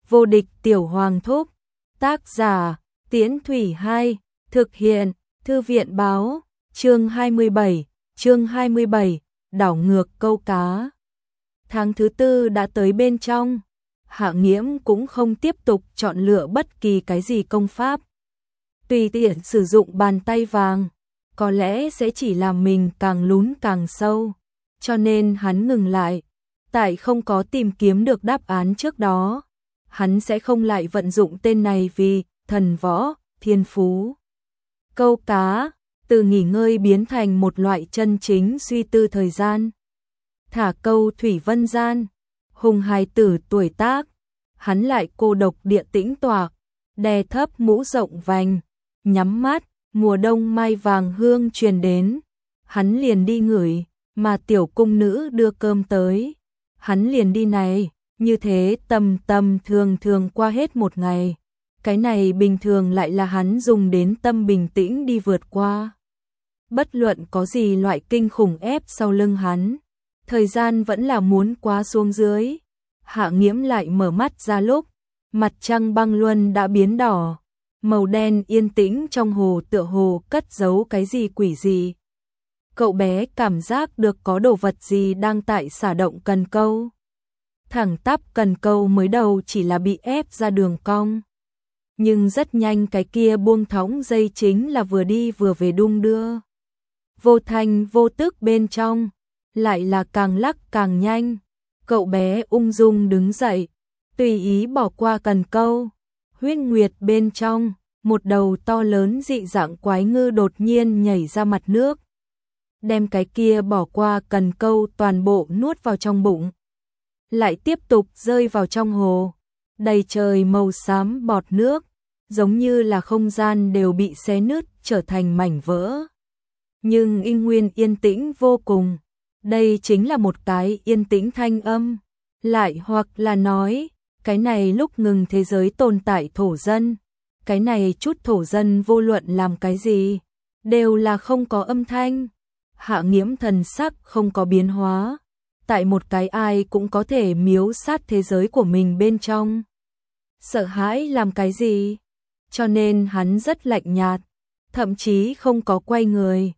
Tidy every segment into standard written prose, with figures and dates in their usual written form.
Vô địch tiểu hoàng thúc. Tác giả Tiễn Thủy 2. Thực hiện Thư viện báo. Chương 27. Đảo ngược câu cá. Tháng thứ tư đã tới bên trong. Hạ Nghiễm cũng không tiếp tục chọn lựa bất kỳ cái gì công pháp. Tùy tiện sử dụng bàn tay vàng, có lẽ sẽ chỉ làm mình càng lún càng sâu. Cho nên hắn ngừng lại. Tại không có tìm kiếm được đáp án trước đó, hắn sẽ không lại vận dụng tên này vì thần võ, thiên phú. Câu cá, từ nghỉ ngơi biến thành một loại chân chính suy tư thời gian. Thả câu thủy vân gian, hùng hài tử tuổi tác, hắn lại cô độc địa tĩnh tọa, đè thấp mũ rộng vành, nhắm mắt, mùa đông mai vàng hương truyền đến, hắn liền đi ngửi, mà tiểu cung nữ đưa cơm tới, hắn liền đi này, như thế tầm thường qua hết một ngày. Cái này bình thường lại là hắn dùng đến tâm bình tĩnh đi vượt qua. Bất luận có gì loại kinh khủng ép sau lưng hắn, thời gian vẫn là muốn quá xuống dưới. Hạ Nghiễm lại mở mắt ra lúc, mặt trăng băng luân đã biến đỏ, màu đen yên tĩnh trong hồ tựa hồ cất giấu cái gì quỷ gì. Cậu bé cảm giác được có đồ vật gì đang tại xả động cần câu. Thẳng tắp cần câu mới đầu chỉ là bị ép ra đường cong. Nhưng rất nhanh cái kia buông thõng dây chính là vừa đi vừa về đung đưa. Vô thanh vô tức bên trong, lại là càng lắc càng nhanh. Cậu bé ung dung đứng dậy, tùy ý bỏ qua cần câu. Huyết nguyệt bên trong, một đầu to lớn dị dạng quái ngư đột nhiên nhảy ra mặt nước. Đem cái kia bỏ qua cần câu toàn bộ nuốt vào trong bụng. Lại tiếp tục rơi vào trong hồ. Đầy trời màu xám bọt nước, giống như là không gian đều bị xé nứt trở thành mảnh vỡ. Nhưng y nguyên yên tĩnh vô cùng. Đây chính là một cái yên tĩnh thanh âm. Lại hoặc là nói, cái này lúc ngừng thế giới tồn tại thổ dân. Cái này chút thổ dân vô luận làm cái gì, đều là không có âm thanh. Hạ Nghiễm thần sắc không có biến hóa. Tại một cái ai cũng có thể miếu sát thế giới của mình bên trong. Sợ hãi làm cái gì? Cho nên hắn rất lạnh nhạt, thậm chí không có quay người.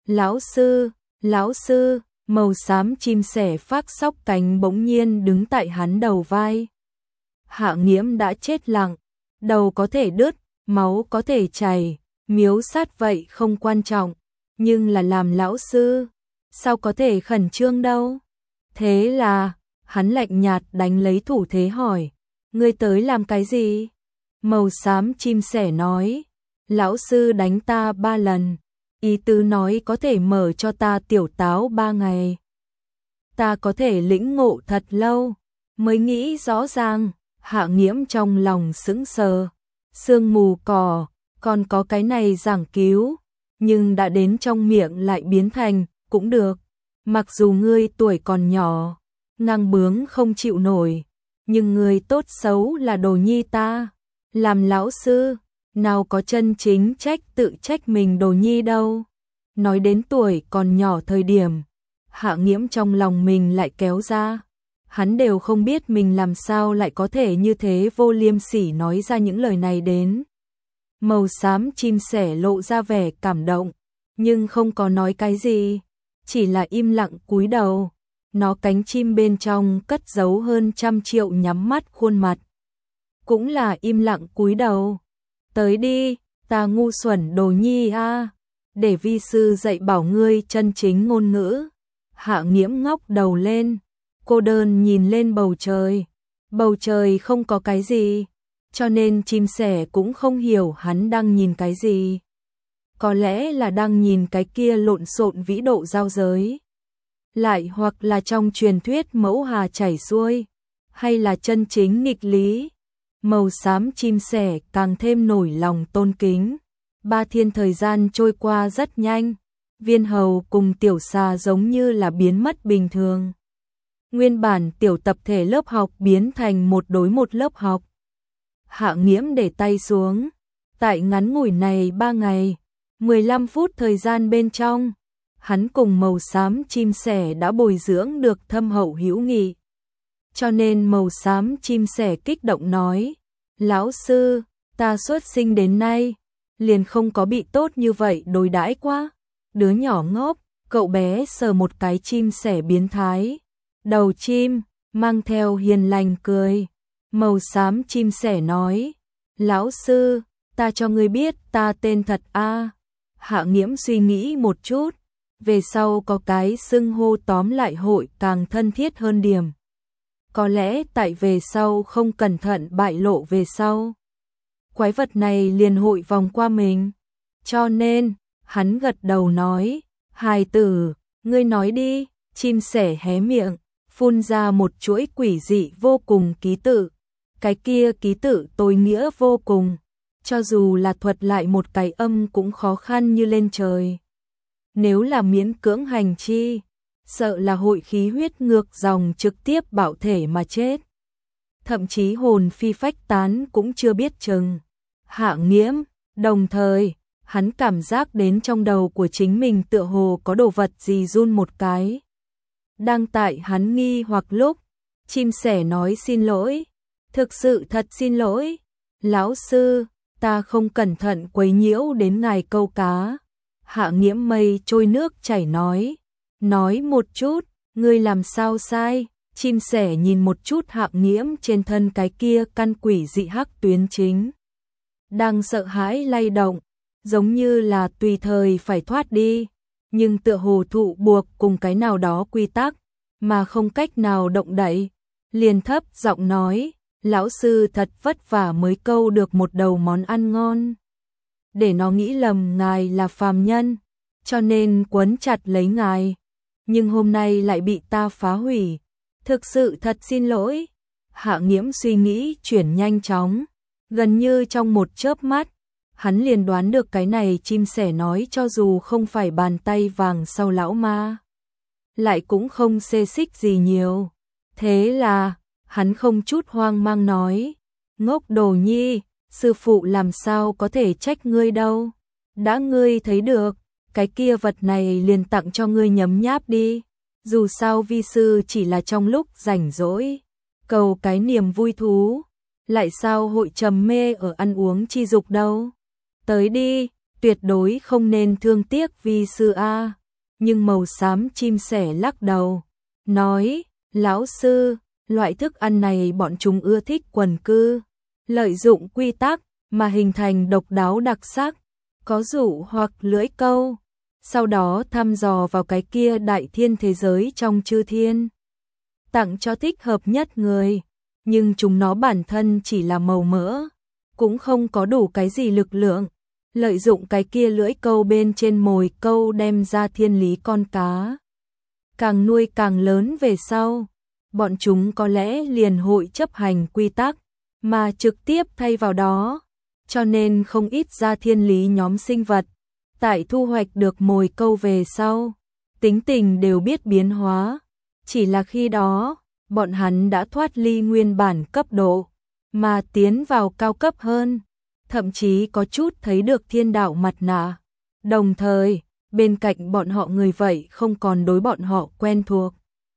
Lão sư, màu xám chim sẻ phác sóc cánh bỗng nhiên đứng tại hắn đầu vai. Hạ Nghiễm đã chết lặng, đầu có thể đứt, máu có thể chảy, miếu sát vậy không quan trọng, nhưng là làm lão sư, sao có thể khẩn trương đâu? Thế là, hắn lạnh nhạt đánh lấy thủ thế hỏi, ngươi tới làm cái gì? Màu xám chim sẻ nói, lão sư đánh ta 3 lần, ý tứ nói có thể mở cho ta tiểu táo 3 ngày. Ta có thể lĩnh ngộ thật lâu, mới nghĩ rõ ràng. Hạ Nghiễm trong lòng sững sờ, sương mù cỏ, còn có cái này giảng cứu, nhưng đã đến trong miệng lại biến thành, cũng được. Mặc dù ngươi tuổi còn nhỏ, ngang bướng không chịu nổi, nhưng ngươi tốt xấu là đồ nhi ta. Làm lão sư, nào có chân chính tự trách mình đồ nhi đâu. Nói đến tuổi còn nhỏ thời điểm, Hạ Nghiễm trong lòng mình lại kéo ra. Hắn đều không biết mình làm sao lại có thể như thế vô liêm sỉ nói ra những lời này đến. Màu xám chim sẻ lộ ra vẻ cảm động, nhưng không có nói cái gì, chỉ là im lặng cúi đầu. Nó cánh chim bên trong cất giấu hơn 100 triệu nhắm mắt khuôn mặt, cũng là im lặng cúi đầu. Tới đi, ta ngu xuẩn đồ nhi a, để vi sư dạy bảo ngươi chân chính ngôn ngữ. Hạ Nghiễm ngóc đầu lên, cô đơn nhìn lên bầu trời. Bầu trời không có cái gì, cho nên chim sẻ cũng không hiểu hắn đang nhìn cái gì. Có lẽ là đang nhìn cái kia lộn xộn vĩ độ giao giới. Lại hoặc là trong truyền thuyết mẫu hà chảy xuôi, hay là chân chính nghịch lý. Màu xám chim sẻ càng thêm nổi lòng tôn kính. 3 thiên thời gian trôi qua rất nhanh, Viên Hầu cùng Tiểu Xà giống như là biến mất bình thường. Nguyên bản tiểu tập thể lớp học biến thành 1 đối 1 lớp học. Hạ Nghiễm để tay xuống, tại ngắn ngủi này 3 ngày, 15 phút thời gian bên trong, hắn cùng màu xám chim sẻ đã bồi dưỡng được thâm hậu hữu nghị. cho nên màu xám chim sẻ kích động nói, lão sư, ta xuất sinh đến nay, liền không có bị tốt như vậy đối đãi quá. Đứa nhỏ ngốc, cậu bé sờ một cái chim sẻ biến thái. Đầu chim, mang theo hiền lành cười. Màu xám chim sẻ nói, lão sư, ta cho ngươi biết ta tên thật a. Hạ Nghiễm suy nghĩ một chút, về sau có cái xưng hô tóm lại hội càng thân thiết hơn điểm. Có lẽ tại về sau không cẩn thận bại lộ về sau, quái vật này liền hội vòng qua mình. Cho nên, hắn gật đầu nói, hài tử, ngươi nói đi. Chim sẻ hé miệng, phun ra một chuỗi quỷ dị vô cùng ký tự. Cái kia ký tự tối nghĩa vô cùng, cho dù là thuật lại một cái âm cũng khó khăn như lên trời. Nếu là miễn cưỡng hành chi, sợ là hội khí huyết ngược dòng trực tiếp bạo thể mà chết. Thậm chí hồn phi phách tán cũng chưa biết chừng. Hạ Nghiễm, đồng thời, hắn cảm giác đến trong đầu của chính mình tựa hồ có đồ vật gì run một cái. Đang tại hắn nghi hoặc lúc, chim sẻ nói xin lỗi, thực sự thật xin lỗi. Lão sư, ta không cẩn thận quấy nhiễu đến ngài câu cá. Hạ Nghiễm mây trôi nước chảy nói một chút, ngươi làm sao sai? Chim sẻ nhìn một chút Hạ Nghiễm trên thân cái kia căn quỷ dị hắc tuyến chính. Đang sợ hãi lay động, giống như là tùy thời phải thoát đi, nhưng tựa hồ thụ buộc cùng cái nào đó quy tắc, mà không cách nào động đậy. Liền thấp giọng nói, lão sư thật vất vả mới câu được một đầu món ăn ngon. Để nó nghĩ lầm ngài là phàm nhân, cho nên quấn chặt lấy ngài. Nhưng hôm nay lại bị ta phá hủy. Thực sự thật xin lỗi. Hạ Nghiễm suy nghĩ chuyển nhanh chóng. Gần như trong một chớp mắt, hắn liền đoán được cái này chim sẻ nói cho dù không phải bàn tay vàng sau lão ma, lại cũng không xê xích gì nhiều. Thế là, hắn không chút hoang mang nói, ngốc đồ nhi, sư phụ làm sao có thể trách ngươi đâu. Đã ngươi thấy được, cái kia vật này liền tặng cho ngươi nhấm nháp đi. Dù sao vi sư chỉ là trong lúc rảnh rỗi, cầu cái niềm vui thú, lại sao hội trầm mê ở ăn uống chi dục đâu. Tới đi, tuyệt đối không nên thương tiếc vi sư a. Nhưng màu xám chim sẻ lắc đầu, nói, lão sư, loại thức ăn này bọn chúng ưa thích quần cư, lợi dụng quy tắc mà hình thành độc đáo đặc sắc, có dụ hoặc lưỡi câu, sau đó thăm dò vào cái kia đại thiên thế giới trong chư thiên, tặng cho thích hợp nhất người, nhưng chúng nó bản thân chỉ là màu mỡ, cũng không có đủ cái gì lực lượng, lợi dụng cái kia lưỡi câu bên trên mồi câu đem ra thiên lý con cá. Càng nuôi càng lớn về sau, bọn chúng có lẽ liền hội chấp hành quy tắc, mà trực tiếp thay vào đó, cho nên không ít ra thiên lý nhóm sinh vật, tại thu hoạch được mồi câu về sau, tính tình đều biết biến hóa, chỉ là khi đó, bọn hắn đã thoát ly nguyên bản cấp độ, mà tiến vào cao cấp hơn, thậm chí có chút thấy được thiên đạo mặt nạ. Đồng thời, bên cạnh bọn họ người vậy không còn đối bọn họ quen thuộc.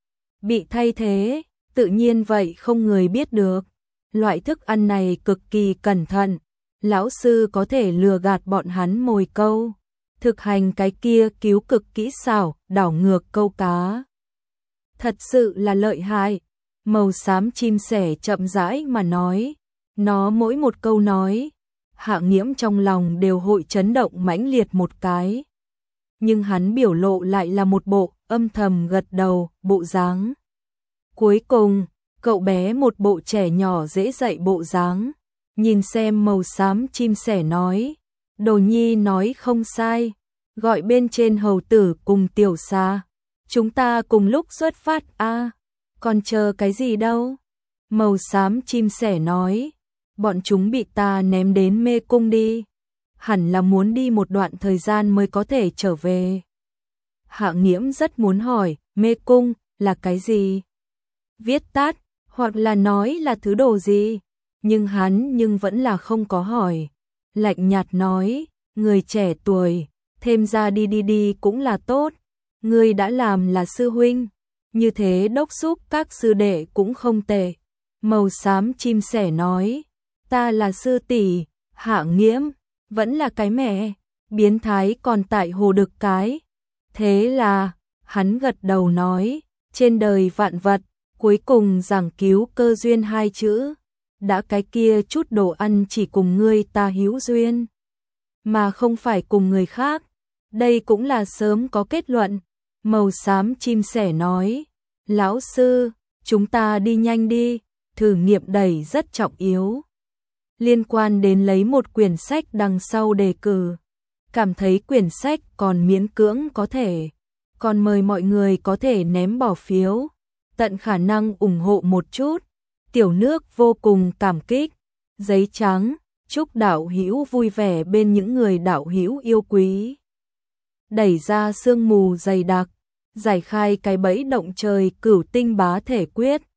Bị thay thế, tự nhiên vậy không người biết được. Loại thức ăn này cực kỳ cẩn thận, lão sư có thể lừa gạt bọn hắn mồi câu, thực hành cái kia cứu cực kỹ xảo, đảo ngược câu cá. Thật sự là lợi hại. Màu xám chim sẻ chậm rãi mà nói, nó mỗi một câu nói, Hạ Nghiễm trong lòng đều hội chấn động mãnh liệt một cái. Nhưng hắn biểu lộ lại là một bộ âm thầm gật đầu, bộ dáng. Cuối cùng, cậu bé một bộ trẻ nhỏ dễ dạy bộ dáng, nhìn xem màu xám chim sẻ nói, đồ nhi nói không sai, gọi bên trên hầu tử cùng tiểu xa, chúng ta cùng lúc xuất phát a. Còn chờ cái gì đâu? Màu xám chim sẻ nói, bọn chúng bị ta ném đến mê cung đi, hẳn là muốn đi một đoạn thời gian mới có thể trở về. Hạ Nghiễm rất muốn hỏi, mê cung là cái gì? Viết tắt, hoặc là nói là thứ đồ gì? Nhưng hắn vẫn là không có hỏi. Lạnh nhạt nói, người trẻ tuổi, thêm ra đi cũng là tốt. Ngươi đã làm là sư huynh, như thế đốc xúc các sư đệ cũng không tệ. Màu xám chim sẻ nói, ta là sư tỷ, Hạ Nghiễm, vẫn là cái mẹ, biến thái còn tại hồ đực cái. Thế là, hắn gật đầu nói, trên đời vạn vật, cuối cùng giảng cứu cơ duyên hai chữ, đã cái kia chút đồ ăn chỉ cùng ngươi ta hữu duyên, mà không phải cùng người khác, đây cũng là sớm có kết luận. Màu xám chim sẻ nói, lão sư, chúng ta đi nhanh đi, thử nghiệm đẩy rất trọng yếu. Liên quan đến lấy một quyển sách đằng sau đề cử, cảm thấy quyển sách còn miễn cưỡng có thể, còn mời mọi người có thể ném bỏ phiếu, tận khả năng ủng hộ một chút. Tiểu nước vô cùng cảm kích. Giấy trắng, chúc đạo hữu vui vẻ bên những người đạo hữu yêu quý. Đẩy ra sương mù dày đặc, giải khai cái bẫy động trời cửu tinh bá thể quyết.